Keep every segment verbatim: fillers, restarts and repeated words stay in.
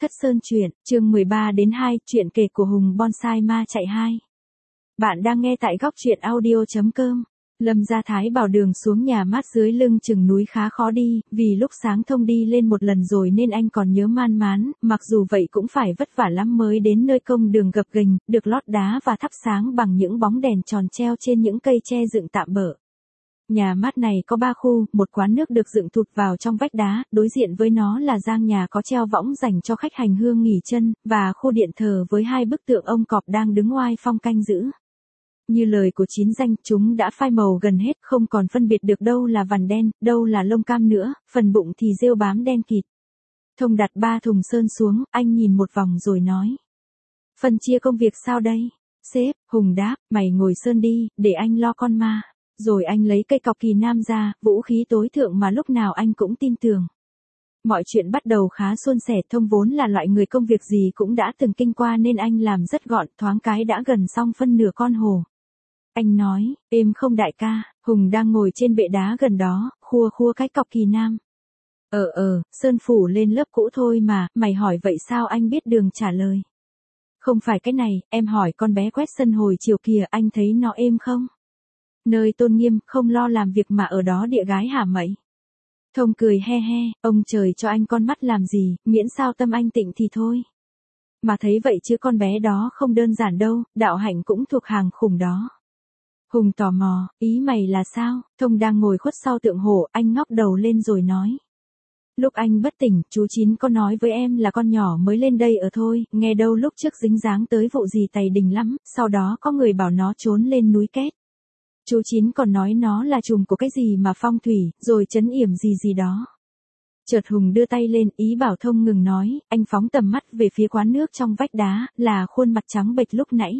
Thất Sơn truyện, chương mười ba đến hai, truyện kể của Hùng Bonsai Ma Chạy hai. Bạn đang nghe tại góc truyện audio chấm com. Lâm Gia Thái bảo đường xuống nhà mát dưới lưng chừng núi khá khó đi, vì lúc sáng thông đi lên một lần rồi nên anh còn nhớ man mán, mặc dù vậy cũng phải vất vả lắm mới đến nơi công đường gập ghềnh, được lót đá và thắp sáng bằng những bóng đèn tròn treo trên những cây tre dựng tạm bợ. Nhà mát này có ba khu, một quán nước được dựng thụt vào trong vách đá, đối diện với nó là giang nhà có treo võng dành cho khách hành hương nghỉ chân, và khu điện thờ với hai bức tượng ông cọp đang đứng oai phong canh giữ. Như lời của chín danh, chúng đã phai màu gần hết, không còn phân biệt được đâu là vằn đen, đâu là lông cam nữa, phần bụng thì rêu bám đen kịt. Thông đặt ba thùng sơn xuống, anh nhìn một vòng rồi nói. Phân chia công việc sao đây? Sếp, Hùng đáp, mày ngồi sơn đi, để anh lo con ma. Rồi anh lấy cây cọc kỳ nam ra, vũ khí tối thượng mà lúc nào anh cũng tin tưởng. Mọi chuyện bắt đầu khá suôn sẻ, Thông vốn là loại người công việc gì cũng đã từng kinh qua nên anh làm rất gọn, thoáng cái đã gần xong phân nửa con hồ. Anh nói, êm không đại ca? Hùng đang ngồi trên bệ đá gần đó, khua khua cái cọc kỳ nam. Ờ ờ, sơn phủ lên lớp cũ thôi mà, mày hỏi vậy sao anh biết đường trả lời. Không phải cái này, em hỏi con bé quét sân hồi chiều kìa, anh thấy nó êm không? Nơi tôn nghiêm, không lo làm việc mà ở đó địa gái hả mậy? Thông cười he he, ông trời cho anh con mắt làm gì, miễn sao tâm anh tịnh thì thôi. Mà thấy vậy chứ con bé đó không đơn giản đâu, đạo hạnh cũng thuộc hàng khủng đó. Hùng tò mò, ý mày là sao? Thông đang ngồi khuất sau tượng hổ, anh ngóc đầu lên rồi nói. Lúc anh bất tỉnh, chú Chín có nói với em là con nhỏ mới lên đây ở thôi, nghe đâu lúc trước dính dáng tới vụ gì tày đình lắm, sau đó có người bảo nó trốn lên núi Két. Chú Chín còn nói nó là trùm của cái gì mà phong thủy, rồi trấn yểm gì gì đó. Chợt Hùng đưa tay lên, ý bảo Thông ngừng nói, anh phóng tầm mắt về phía quán nước trong vách đá, là khuôn mặt trắng bệch lúc nãy.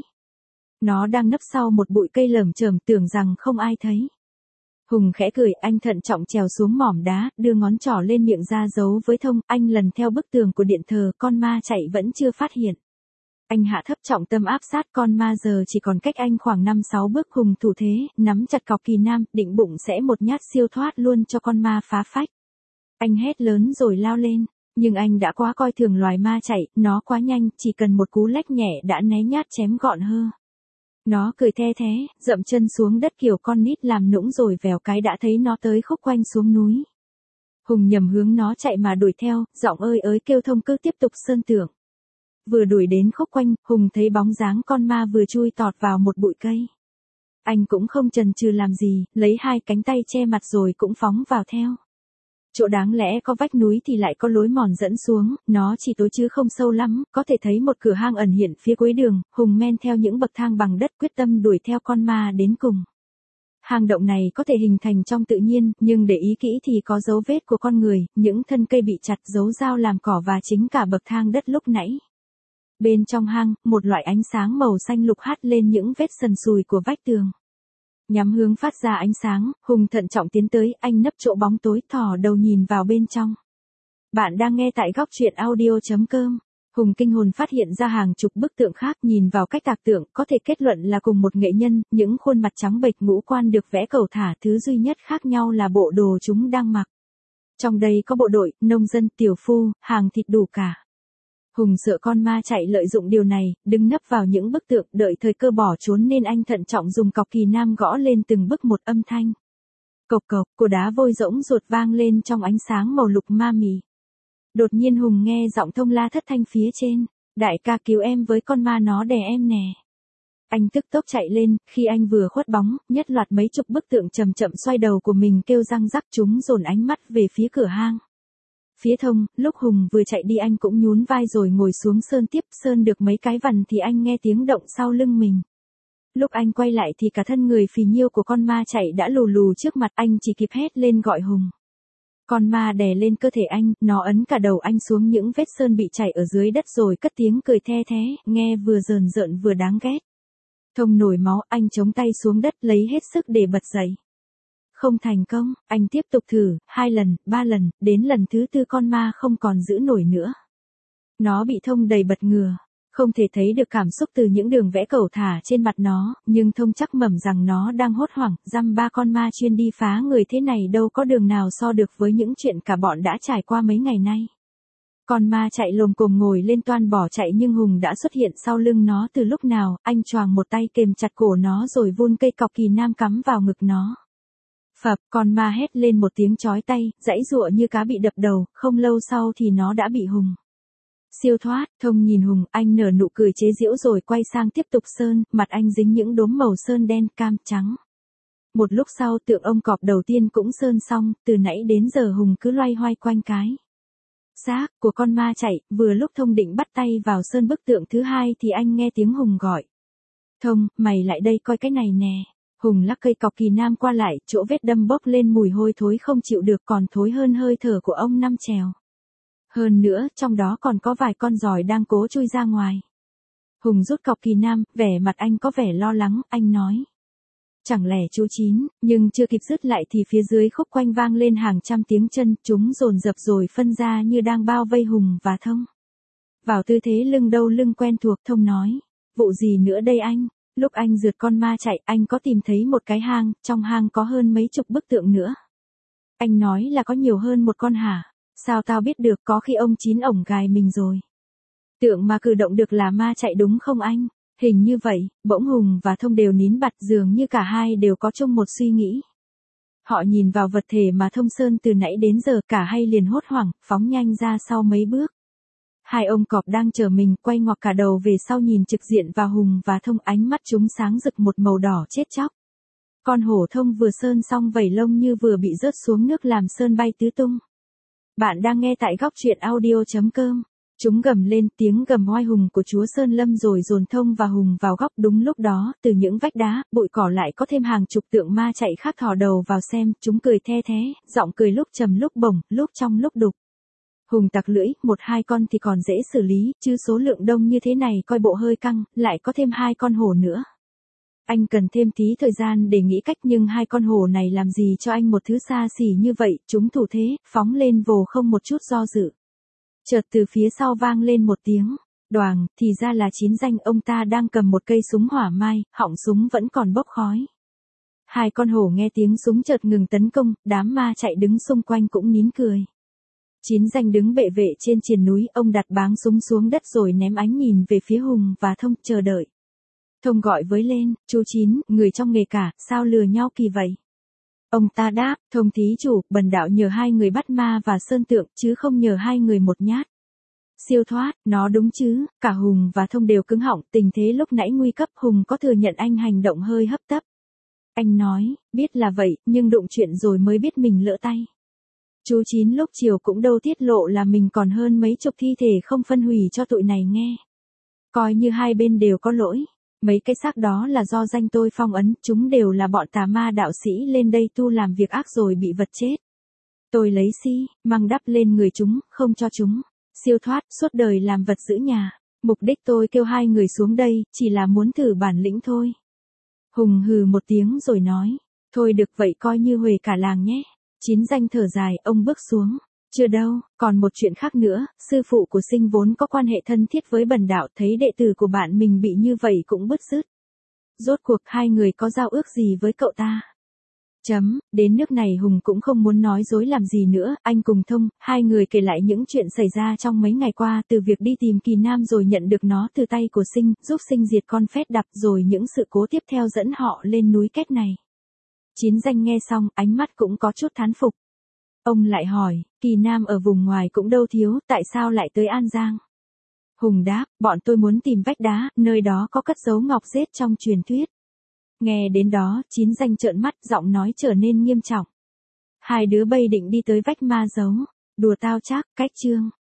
Nó đang nấp sau một bụi cây lởm chởm, tưởng rằng không ai thấy. Hùng khẽ cười, anh thận trọng trèo xuống mỏm đá, đưa ngón trỏ lên miệng ra giấu với Thông, anh lần theo bức tường của điện thờ, con ma chạy vẫn chưa phát hiện. Anh hạ thấp trọng tâm áp sát, con ma giờ chỉ còn cách anh khoảng năm sáu bước. Hùng thủ thế, nắm chặt cọc kỳ nam, định bụng sẽ một nhát siêu thoát luôn cho con ma phá phách. Anh hét lớn rồi lao lên, nhưng anh đã quá coi thường loài ma chạy, nó quá nhanh, chỉ cần một cú lách nhẹ đã né nhát chém gọn hơ. Nó cười the thế, dậm chân xuống đất kiểu con nít làm nũng rồi vèo cái đã thấy nó tới khúc quanh xuống núi. Hùng nhầm hướng nó chạy mà đuổi theo, giọng ơi ới kêu Thông cứ tiếp tục sơn tưởng. Vừa đuổi đến khúc quanh, Hùng thấy bóng dáng con ma vừa chui tọt vào một bụi cây. Anh cũng không chần chừ làm gì, lấy hai cánh tay che mặt rồi cũng phóng vào theo. Chỗ đáng lẽ có vách núi thì lại có lối mòn dẫn xuống, nó chỉ tối chứ không sâu lắm, có thể thấy một cửa hang ẩn hiện phía cuối đường. Hùng men theo những bậc thang bằng đất, quyết tâm đuổi theo con ma đến cùng. Hang động này có thể hình thành trong tự nhiên, nhưng để ý kỹ thì có dấu vết của con người, những thân cây bị chặt, dấu dao làm cỏ và chính cả bậc thang đất lúc nãy. Bên trong hang, một loại ánh sáng màu xanh lục hắt lên những vết sần sùi của vách tường. Nhắm hướng phát ra ánh sáng, Hùng thận trọng tiến tới, anh nấp chỗ bóng tối, thò đầu nhìn vào bên trong. Bạn đang nghe tại góc truyện audio chấm com. Hùng kinh hồn phát hiện ra hàng chục bức tượng khác, nhìn vào cách tạc tượng, có thể kết luận là cùng một nghệ nhân, những khuôn mặt trắng bệch ngũ quan được vẽ cầu thả, thứ duy nhất khác nhau là bộ đồ chúng đang mặc. Trong đây có bộ đội, nông dân, tiểu phu, hàng thịt đủ cả. Hùng sợ con ma chạy lợi dụng điều này, đứng nấp vào những bức tượng, đợi thời cơ bỏ trốn nên anh thận trọng dùng cọc kỳ nam gõ lên từng bức một âm thanh. Cộc cộc, của đá vôi rỗng ruột vang lên trong ánh sáng màu lục ma mì. Đột nhiên Hùng nghe giọng Thông la thất thanh phía trên, đại ca cứu em với con ma nó đè em nè. Anh tức tốc chạy lên, khi anh vừa khuất bóng, nhất loạt mấy chục bức tượng chậm chậm xoay đầu của mình kêu răng rắc, chúng dồn ánh mắt về phía cửa hang. Phía Thông, lúc Hùng vừa chạy đi anh cũng nhún vai rồi ngồi xuống sơn tiếp, sơn được mấy cái vằn thì anh nghe tiếng động sau lưng mình. Lúc anh quay lại thì cả thân người phì nhiêu của con ma chạy đã lù lù trước mặt, anh chỉ kịp hét lên gọi Hùng. Con ma đè lên cơ thể anh, nó ấn cả đầu anh xuống những vết sơn bị chảy ở dưới đất rồi cất tiếng cười the thế, nghe vừa rờn rợn vừa đáng ghét. Thông nổi máu, anh chống tay xuống đất lấy hết sức để bật dậy. Không thành công, anh tiếp tục thử, hai lần, ba lần, đến lần thứ tư con ma không còn giữ nổi nữa. Nó bị Thông đầy bật ngừa, không thể thấy được cảm xúc từ những đường vẽ cẩu thả trên mặt nó, nhưng Thông chắc mẩm rằng nó đang hốt hoảng, dăm ba con ma chuyên đi phá người thế này đâu có đường nào so được với những chuyện cả bọn đã trải qua mấy ngày nay. Con ma chạy lồm cồm ngồi lên toan bỏ chạy nhưng Hùng đã xuất hiện sau lưng nó từ lúc nào, anh choàng một tay kềm chặt cổ nó rồi vun cây cọc kỳ nam cắm vào ngực nó. Phập, con ma hét lên một tiếng chói tay, giãy giụa như cá bị đập đầu, không lâu sau thì nó đã bị Hùng siêu thoát. Thông nhìn Hùng, anh nở nụ cười chế giễu rồi quay sang tiếp tục sơn, mặt anh dính những đốm màu sơn đen, cam, trắng. Một lúc sau tượng ông cọp đầu tiên cũng sơn xong, từ nãy đến giờ Hùng cứ loay hoay quanh cái xác của con ma chạy, vừa lúc Thông định bắt tay vào sơn bức tượng thứ hai thì anh nghe tiếng Hùng gọi. Thông, mày lại đây coi cái này nè. Hùng lắc cây cọc kỳ nam qua lại, chỗ vết đâm bốc lên mùi hôi thối không chịu được, còn thối hơn hơi thở của ông năm trèo. Hơn nữa, trong đó còn có vài con giòi đang cố chui ra ngoài. Hùng rút cọc kỳ nam, vẻ mặt anh có vẻ lo lắng, anh nói. Chẳng lẽ chú Chín, nhưng chưa kịp dứt lại thì phía dưới khúc quanh vang lên hàng trăm tiếng chân, chúng dồn dập rồi phân ra như đang bao vây Hùng và Thông. Vào tư thế lưng đâu lưng quen thuộc, Thông nói. Vụ gì nữa đây anh? Lúc anh rượt con ma chạy, anh có tìm thấy một cái hang, trong hang có hơn mấy chục bức tượng nữa. Anh nói là có nhiều hơn một con hả? Sao tao biết được, có khi ông Chín ổng gài mình rồi. Tượng mà cử động được là ma chạy đúng không anh? Hình như vậy. Bỗng Hùng và Thông đều nín bặt, dường như cả hai đều có chung một suy nghĩ. Họ nhìn vào vật thể mà Thông sơn từ nãy đến giờ, cả hai liền hốt hoảng, phóng nhanh ra sau mấy bước. Hai ông cọp đang chờ mình, quay ngoặc cả đầu về sau nhìn trực diện vào Hùng và Thông, ánh mắt chúng sáng rực một màu đỏ chết chóc. Con hổ Thông vừa sơn xong vảy lông như vừa bị rớt xuống nước làm sơn bay tứ tung. Bạn đang nghe tại góc truyện audio chấm com. Chúng gầm lên, tiếng gầm oai hùng của chúa Sơn Lâm rồi dồn Thông và Hùng vào góc. Đúng lúc đó, từ những vách đá, bụi cỏ lại có thêm hàng chục tượng ma chạy khác thò đầu vào xem, chúng cười the thé, giọng cười lúc trầm lúc bổng, lúc trong lúc đục. Hùng tặc lưỡi, một hai con thì còn dễ xử lý, chứ số lượng đông như thế này coi bộ hơi căng, lại có thêm hai con hổ nữa. Anh cần thêm tí thời gian để nghĩ cách, nhưng hai con hổ này làm gì cho anh một thứ xa xỉ như vậy, chúng thủ thế, phóng lên vồ không một chút do dự. Chợt từ phía sau vang lên một tiếng, đoàng, thì ra là Chín Danh, ông ta đang cầm một cây súng hỏa mai, họng súng vẫn còn bốc khói. Hai con hổ nghe tiếng súng chợt ngừng tấn công, đám ma chạy đứng xung quanh cũng nín cười. Chín Danh đứng bệ vệ trên triền núi, ông đặt báng súng xuống đất rồi ném ánh nhìn về phía Hùng và Thông, chờ đợi. Thông gọi với lên, chú Chín, người trong nghề cả, sao lừa nhau kỳ vậy? Ông ta đáp, Thông thí chủ, bần đạo nhờ hai người bắt ma và sơn tượng, chứ không nhờ hai người một nhát. Siêu thoát, nó đúng chứ? Cả Hùng và Thông đều cứng họng, tình thế lúc nãy nguy cấp. Hùng có thừa nhận anh hành động hơi hấp tấp. Anh nói, biết là vậy, nhưng đụng chuyện rồi mới biết mình lỡ tay. Chú Chín lúc chiều cũng đâu tiết lộ là mình còn hơn mấy chục thi thể không phân hủy cho tụi này nghe. Coi như hai bên đều có lỗi. Mấy cái xác đó là do danh tôi phong ấn, chúng đều là bọn tà ma đạo sĩ lên đây tu làm việc ác rồi bị vật chết. Tôi lấy xi măng đắp lên người chúng, không cho chúng siêu thoát, suốt đời làm vật giữ nhà. Mục đích tôi kêu hai người xuống đây, chỉ là muốn thử bản lĩnh thôi. Hùng hừ một tiếng rồi nói, thôi được vậy coi như huề cả làng nhé. Chín Danh thở dài, ông bước xuống. Chưa đâu, còn một chuyện khác nữa, sư phụ của Sinh vốn có quan hệ thân thiết với bần đạo, thấy đệ tử của bạn mình bị như vậy cũng bứt rứt. Rốt cuộc hai người có giao ước gì với cậu ta? Chấm, đến nước này Hùng cũng không muốn nói dối làm gì nữa, anh cùng Thông, hai người kể lại những chuyện xảy ra trong mấy ngày qua, từ việc đi tìm Kỳ Nam rồi nhận được nó từ tay của Sinh, giúp Sinh diệt con phét đập, rồi những sự cố tiếp theo dẫn họ lên núi Két này. Chín Danh nghe xong, ánh mắt cũng có chút thán phục. Ông lại hỏi, Kỳ Nam ở vùng ngoài cũng đâu thiếu, tại sao lại tới An Giang? Hùng đáp, bọn tôi muốn tìm vách đá, nơi đó có cất giấu ngọc rết trong truyền thuyết. Nghe đến đó, Chín Danh trợn mắt, giọng nói trở nên nghiêm trọng. Hai đứa bay định đi tới vách ma giấu, đùa tao chắc, cách chương.